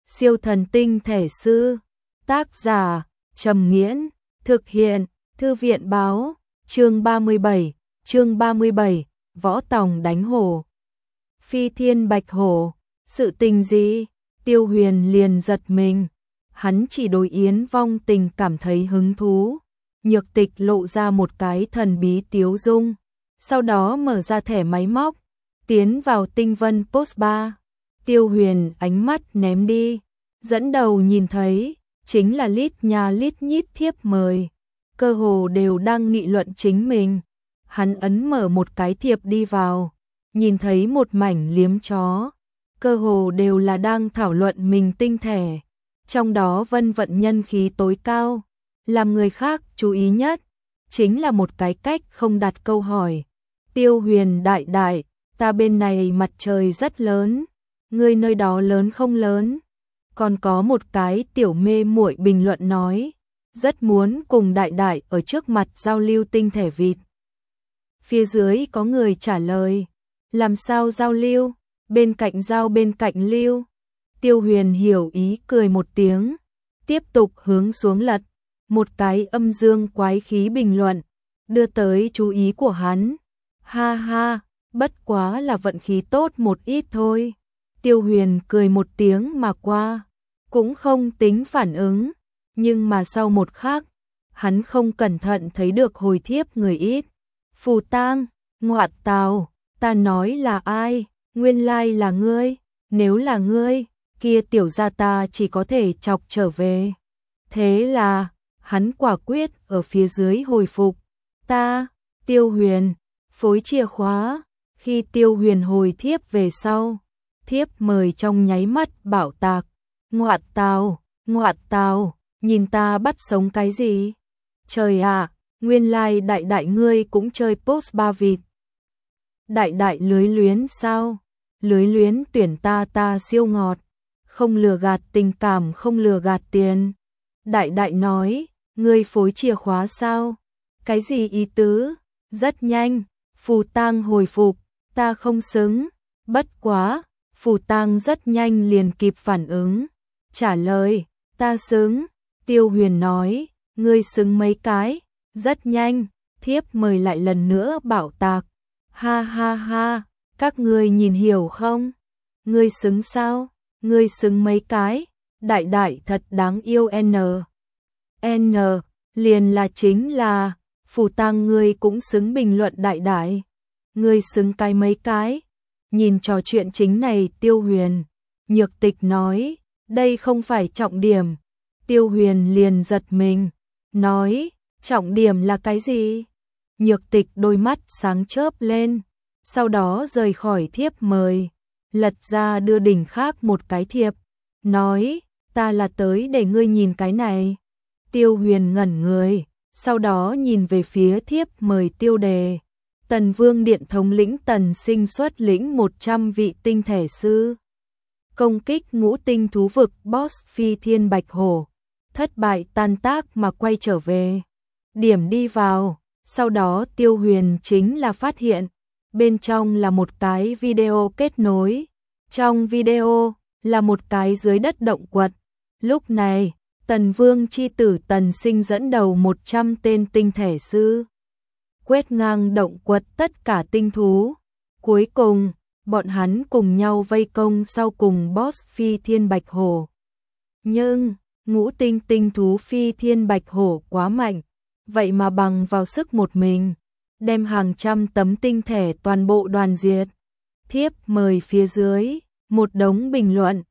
Siêu thần tinh thể sư. Tác giả Trầm Nghiễn. Thực hiện Thư viện báo. Chương 37, Võ Tòng đánh hổ. Phi thiên bạch hổ. Sự tình gì? Tiêu Huyền liền giật mình. Hắn chỉ đối Yến Vong Tình cảm thấy hứng thú. Nhược Tịch lộ ra một cái thần bí tiếu dung, sau đó mở ra thẻ máy móc, tiến vào tinh vân post bar. Tiêu Huyền ánh mắt ném đi, dẫn đầu nhìn thấy, chính là lít nha lít nhít thiếp mời, cơ hồ đều đang nghị luận chính mình. Hắn ấn mở một cái thiệp đi vào, nhìn thấy một mảnh liếm chó, cơ hồ đều là đang thảo luận mình tinh thể, trong đó Vân Vận nhân khí tối cao, làm người khác chú ý nhất, chính là một cái cách không đặt câu hỏi. Tiêu Huyền đại đại, ta bên này mặt trời rất lớn, ngươi nơi đó lớn không lớn? Còn có một cái tiểu mê muội bình luận nói, rất muốn cùng đại đại ở trước mặt giao lưu tinh thể vịt. Phía dưới có người trả lời, làm sao giao lưu, bên cạnh giao bên cạnh lưu. Tiêu Huyền hiểu ý cười một tiếng, tiếp tục hướng xuống lật, một cái âm dương quái khí bình luận, đưa tới chú ý của hắn. Ha ha, bất quá là vận khí tốt một ít thôi. Tiêu Huyền cười một tiếng mà qua, cũng không tính phản ứng, nhưng mà sau một khắc, hắn không cẩn thận thấy được hồi thiếp người ít. Phù Tang, ngoại tào, ta nói là ai, nguyên lai là ngươi, nếu là ngươi, kia tiểu gia ta chỉ có thể chọc trở về. Thế là, hắn quả quyết ở phía dưới hồi phục, ta, Tiêu Huyền, phối chìa khóa. Khi Tiêu Huyền hồi thiếp về sau, thiếp mời trong nháy mắt bảo tạc, ngoại tào, nhìn ta bắt sống cái gì? Trời ạ, nguyên lai đại đại ngươi cũng chơi post ba vịt. Đại đại lưới luyến sao? Lưới luyến tuyển ta siêu ngọt, không lừa gạt tình cảm không lừa gạt tiền. Đại đại nói, ngươi phối chìa khóa sao? Cái gì ý tứ? Rất nhanh, Phù Tang hồi phục, ta không xứng. Bất quá, Phù Tang rất nhanh liền kịp phản ứng, trả lời, ta xứng. Tiêu Huyền nói, ngươi xứng mấy cái? Rất nhanh, thiếp mời lại lần nữa bảo tạc. Ha ha ha, các ngươi nhìn hiểu không? Ngươi xứng sao? Ngươi xứng mấy cái? Đại đại thật đáng yêu N liền là chính là, Phù Tang ngươi cũng xứng bình luận đại đại. Ngươi xứng cái mấy cái? Nhìn trò chuyện chính này Tiêu Huyền, Nhược Tịch nói, đây không phải trọng điểm. Tiêu Huyền liền giật mình, nói, trọng điểm là cái gì? Nhược Tịch đôi mắt sáng chớp lên, sau đó rời khỏi thiếp mời, lật ra đưa đỉnh khác một cái thiệp, nói, ta là tới để ngươi nhìn cái này. Tiêu Huyền ngẩn người, sau đó nhìn về phía thiếp mời tiêu đề. Tần Vương Điện thống lĩnh Tần Sinh xuất lĩnh 100 vị tinh thể sư. Công kích ngũ tinh thú vực boss phi thiên bạch hổ. Thất bại tan tác mà quay trở về. Điểm đi vào, sau đó Tiêu Huyền chính là phát hiện. Bên trong là một cái video kết nối. Trong video là một cái dưới đất động quật. Lúc này, Tần Vương chi tử Tần Sinh dẫn đầu 100 tên tinh thể sư, quét ngang động quật tất cả tinh thú. Cuối cùng, bọn hắn cùng nhau vây công sau cùng boss phi thiên bạch hổ. Nhưng, ngũ tinh tinh thú phi thiên bạch hổ quá mạnh, vậy mà bằng vào sức một mình, đem hàng trăm tấm tinh thể toàn bộ đoàn diệt. Thiếp mời phía dưới, một đống bình luận,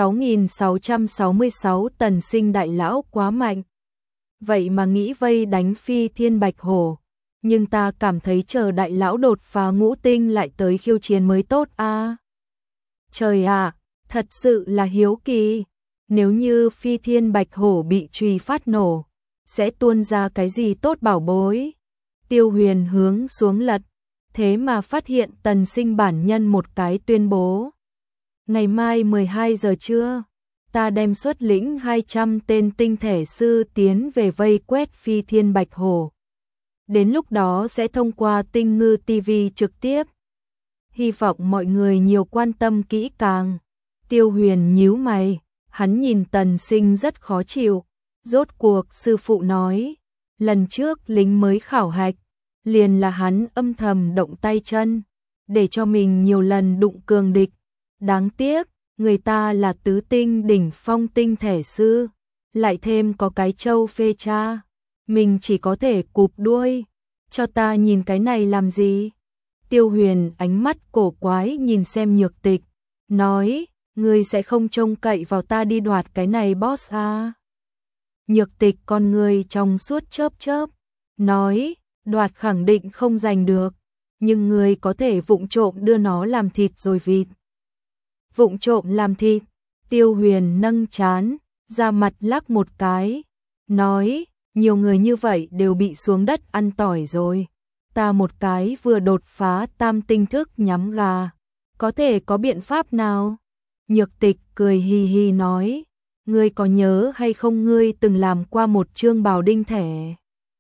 6.666 Tần Sinh đại lão quá mạnh. Vậy mà nghĩ vây đánh phi thiên bạch hổ. Nhưng ta cảm thấy chờ đại lão đột phá ngũ tinh lại tới khiêu chiến mới tốt a. Trời ạ, thật sự là hiếu kỳ. Nếu như phi thiên bạch hổ bị truy phát nổ, sẽ tuôn ra cái gì tốt bảo bối? Tiêu Huyền hướng xuống lật, thế mà phát hiện Tần Sinh bản nhân một cái tuyên bố. Ngày mai 12 giờ trưa, ta đem xuất lĩnh 200 tên tinh thể sư tiến về vây quét phi thiên bạch hổ. Đến lúc đó sẽ thông qua Tinh Ngư TV trực tiếp. Hy vọng mọi người nhiều quan tâm kỹ càng. Tiêu Huyền nhíu mày, Hắn nhìn Tần Sinh rất khó chịu, rốt cuộc sư phụ nói, lần trước lính mới khảo hạch, liền là hắn âm thầm động tay chân, để cho mình nhiều lần đụng cường địch. Đáng tiếc, người ta là tứ tinh đỉnh phong tinh thể sư, lại thêm có cái châu phê cha, mình chỉ có thể cụp đuôi, cho ta nhìn cái này làm gì? Tiêu Huyền ánh mắt cổ quái nhìn xem Nhược Tịch, nói, ngươi sẽ không trông cậy vào ta đi đoạt cái này boss à? Nhược Tịch con người trong suốt chớp chớp, nói, đoạt khẳng định không giành được, nhưng ngươi có thể vụng trộm đưa nó làm thịt rồi vịt. Vụng trộm làm thịt, Tiêu Huyền nâng trán, ra mặt lắc một cái, nói, nhiều người như vậy đều bị xuống đất ăn tỏi rồi. Ta một cái vừa đột phá tam tinh thức nhắm gà, có thể có biện pháp nào? Nhược Tịch cười hì hì nói, ngươi có nhớ hay không ngươi từng làm qua một chương bào đinh thẻ?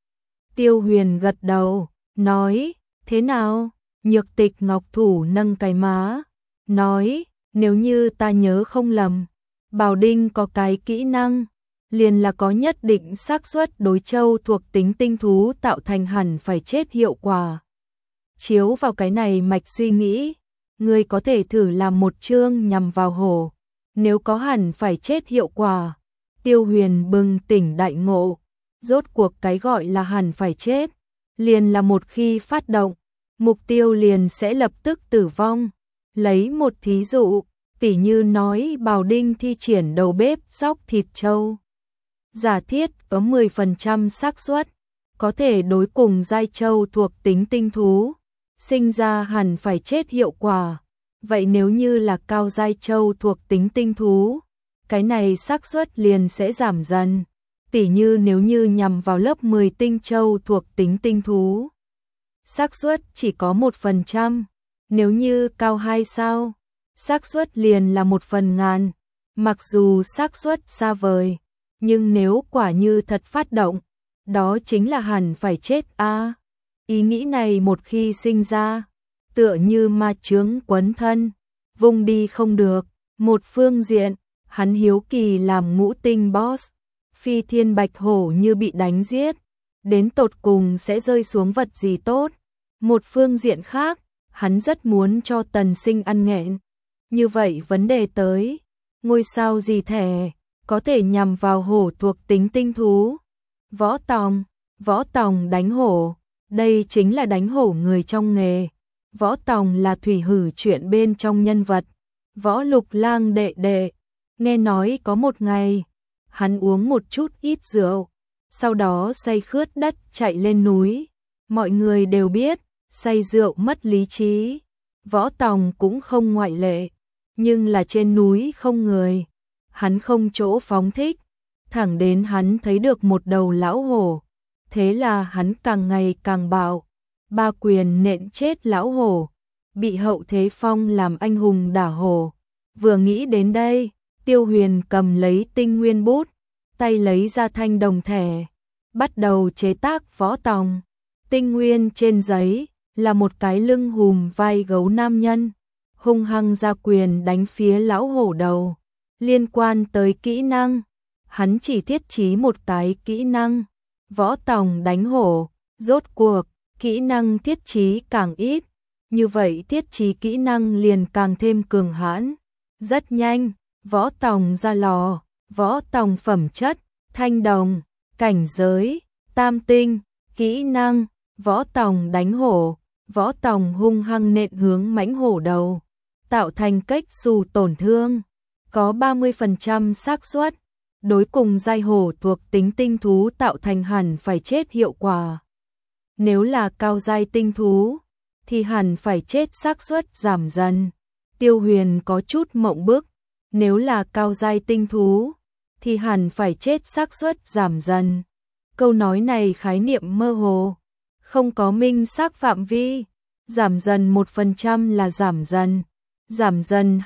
Tiêu Huyền gật đầu, nói, thế nào? Nhược Tịch ngọc thủ nâng cái má, nói, nếu như ta nhớ không lầm, bào đinh có cái kỹ năng, liền là có nhất định xác suất đối châu thuộc tính tinh thú tạo thành hẳn phải chết hiệu quả. Chiếu vào cái này mạch suy nghĩ, ngươi có thể thử làm một chương nhằm vào hổ, nếu có hẳn phải chết hiệu quả. Tiêu Huyền bừng tỉnh đại ngộ, rốt cuộc cái gọi là hẳn phải chết, liền là một khi phát động, mục tiêu liền sẽ lập tức tử vong. Lấy một thí dụ, tỉ như nói bào đinh thi triển đầu bếp xóc thịt trâu. Giả thiết có 10% xác suất có thể đối cùng giai châu thuộc tính tinh thú, sinh ra hẳn phải chết hiệu quả. Vậy nếu như là cao giai châu thuộc tính tinh thú, cái này xác suất liền sẽ giảm dần. Tỉ như nếu như nhằm vào lớp 10 tinh châu thuộc tính tinh thú, xác suất chỉ có 1%, nếu như cao 2 sao, xác suất liền là 1/1000. Mặc dù xác suất xa vời, nhưng nếu quả như thật phát động, đó chính là hẳn phải chết a. Ý nghĩ này một khi sinh ra, tựa như ma chướng quấn thân, vùng đi không được. Một phương diện, hắn hiếu kỳ làm ngũ tinh boss, phi thiên bạch hổ như bị đánh giết, đến tột cùng sẽ rơi xuống vật gì tốt. Một phương diện khác, hắn rất muốn cho Tần Sinh ăn nghẹn. Như vậy vấn đề tới, ngôi sao gì thẻ có thể nhằm vào hổ thuộc tính tinh thú? Võ Tòng đánh hổ, đây chính là đánh hổ người trong nghề. Võ Tòng là thủy hử chuyện bên trong nhân vật, Võ Lục Lang đệ đệ. Nghe nói có một ngày, hắn uống một chút ít rượu, sau đó say khướt đất chạy lên núi. Mọi người đều biết, say rượu mất lý trí, Võ Tòng cũng không ngoại lệ, nhưng là trên núi không người, hắn không chỗ phóng thích, thẳng đến hắn thấy được một đầu lão hổ, thế là hắn càng ngày càng bạo, ba quyền nện chết lão hổ, bị Hậu Thế Phong làm anh hùng đả hổ. Vừa nghĩ đến đây, Tiêu Huyền cầm lấy tinh nguyên bút, tay lấy ra thanh đồng thẻ, bắt đầu chế tác Võ Tòng. Tinh nguyên trên giấy là một cái lưng hùm vai gấu nam nhân, hung hăng ra quyền đánh phía lão hổ đầu. Liên quan tới kỹ năng, hắn chỉ thiết trí một cái kỹ năng, Võ Tòng đánh hổ. Rốt cuộc, kỹ năng thiết trí càng ít, như vậy thiết trí kỹ năng liền càng thêm cường hãn. Rất nhanh, Võ Tòng ra lò. Võ Tòng phẩm chất, thanh đồng, cảnh giới, tam tinh, kỹ năng, Võ Tòng đánh hổ. Võ Tòng hung hăng nện hướng mãnh hổ đầu, tạo thành cách xù tổn thương, có 30% xác suất đối cùng giai hổ thuộc tính tinh thú tạo thành hẳn phải chết hiệu quả. Nếu là cao giai tinh thú, thì hẳn phải chết xác suất giảm dần. Tiêu Huyền có chút mộng bức, nếu là cao giai tinh thú, thì hẳn phải chết xác suất giảm dần. Câu nói này khái niệm mơ hồ, không có minh xác phạm vi. Giảm dần 1% là giảm dần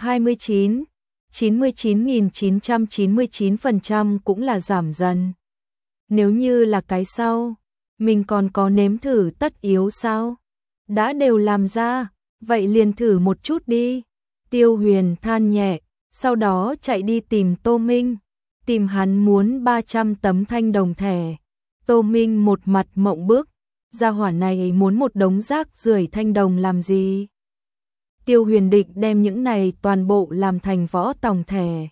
99.999% cũng là giảm dần. Nếu như là cái sau, mình còn có nếm thử tất yếu sao? Đã đều làm ra, vậy liền thử một chút đi. Tiêu Huyền than nhẹ, sau đó chạy đi tìm Tô Minh, tìm hắn muốn 300 tấm thanh đồng thẻ. Tô Minh một mặt mộng bức, gia hỏa này muốn một đống rác rưởi thanh đồng làm gì? Tiêu Huyền định đem những này toàn bộ làm thành võ tòng thẻ.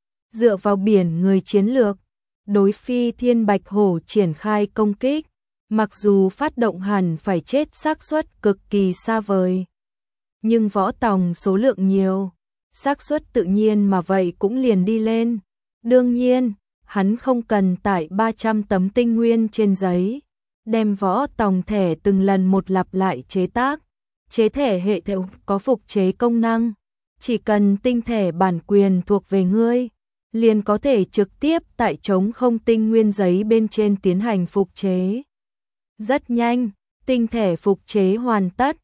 Dựa vào biển người chiến lược, đối Phi Thiên Bạch Hổ triển khai công kích, mặc dù phát động hẳn phải chết xác suất cực kỳ xa vời. Nhưng võ tòng số lượng nhiều, xác suất tự nhiên mà vậy cũng liền đi lên. Đương nhiên, hắn không cần tải 300 tấm tinh nguyên trên giấy, đem võ tòng thẻ từng lần một lặp lại chế tác. Chế thẻ hệ thống có phục chế công năng, chỉ cần tinh thẻ bản quyền thuộc về ngươi, liền có thể trực tiếp tại trống không tinh nguyên giấy bên trên tiến hành phục chế. Rất nhanh, tinh thẻ phục chế hoàn tất,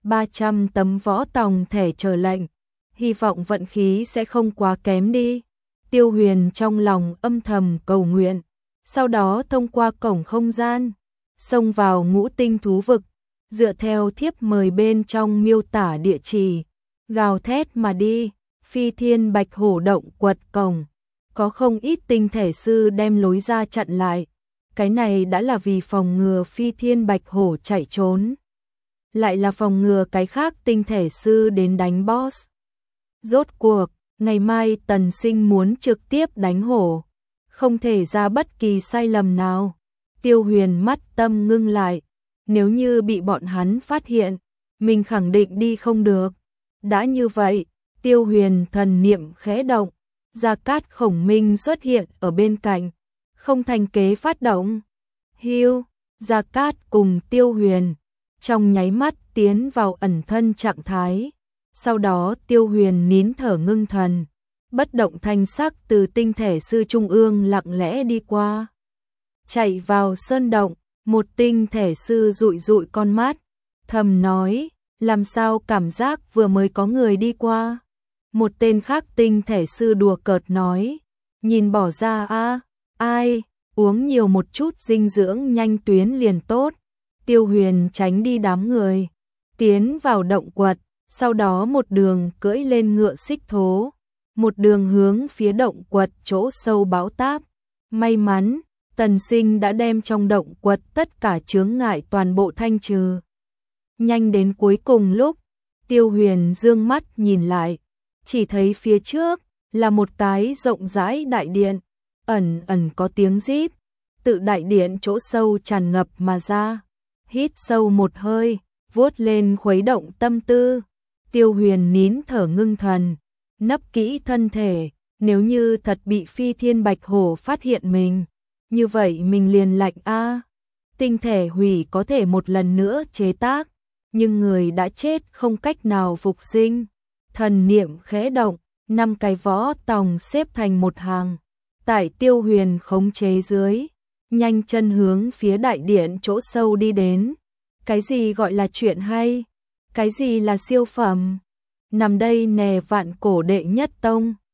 300 tấm võ tòng thẻ chờ lệnh, hy vọng vận khí sẽ không quá kém đi. Tiêu Huyền trong lòng âm thầm cầu nguyện, sau đó thông qua cổng không gian, xông vào Ngũ Tinh thú vực, dựa theo thiếp mời bên trong miêu tả địa chỉ, gào thét mà đi. Phi Thiên Bạch Hổ động quật cổng, có không ít tinh thể sư đem lối ra chặn lại. Cái này đã là vì phòng ngừa Phi Thiên Bạch Hổ chạy trốn, lại là phòng ngừa cái khác tinh thể sư đến đánh boss. Rốt cuộc, ngày mai Tần Sinh muốn trực tiếp đánh hổ, không thể ra bất kỳ sai lầm nào. Tiêu Huyền mắt tâm ngưng lại, nếu như bị bọn hắn phát hiện, mình khẳng định đi không được. Đã như vậy, Tiêu Huyền thần niệm khẽ động, Gia Cát Khổng Minh xuất hiện ở bên cạnh, không thành kế phát động. Hưu, Gia Cát cùng Tiêu Huyền trong nháy mắt tiến vào ẩn thân trạng thái. Sau đó Tiêu Huyền nín thở ngưng thần, bất động thanh sắc từ tinh thể sư trung ương lặng lẽ đi qua. Chạy vào sơn động, một tinh thể sư dụi dụi con mắt, thầm nói, làm sao cảm giác vừa mới có người đi qua. Một tên khác tinh thể sư đùa cợt nói, nhìn bỏ ra a, ai, uống nhiều một chút dinh dưỡng nhanh tuyến liền tốt. Tiêu Huyền tránh đi đám người, tiến vào động quật, sau đó một đường cưỡi lên ngựa xích thố, một đường hướng phía động quật chỗ sâu bão táp. May mắn, Tần Sinh đã đem trong động quật tất cả chướng ngại toàn bộ thanh trừ. Nhanh đến cuối cùng lúc, Tiêu Huyền dương mắt nhìn lại, chỉ thấy phía trước là một cái rộng rãi đại điện, ẩn ẩn có tiếng rít tự đại điện chỗ sâu tràn ngập mà ra. Hít sâu một hơi, vuốt lên khuấy động tâm tư, Tiêu Huyền nín thở ngưng thần, nấp kỹ thân thể. Nếu như thật bị Phi Thiên Bạch Hổ phát hiện mình, như vậy mình liền lạnh a. Tinh thể hủy có thể một lần nữa chế tác, nhưng người đã chết không cách nào phục sinh. Thần niệm khẽ động, 5 cái võ tòng xếp thành một hàng, tại Tiêu Huyền khống chế dưới, nhanh chân hướng phía đại điện chỗ sâu đi đến. Cái gì gọi là chuyện hay? Cái gì là siêu phẩm? Nằm đây nè vạn cổ đệ nhất tông.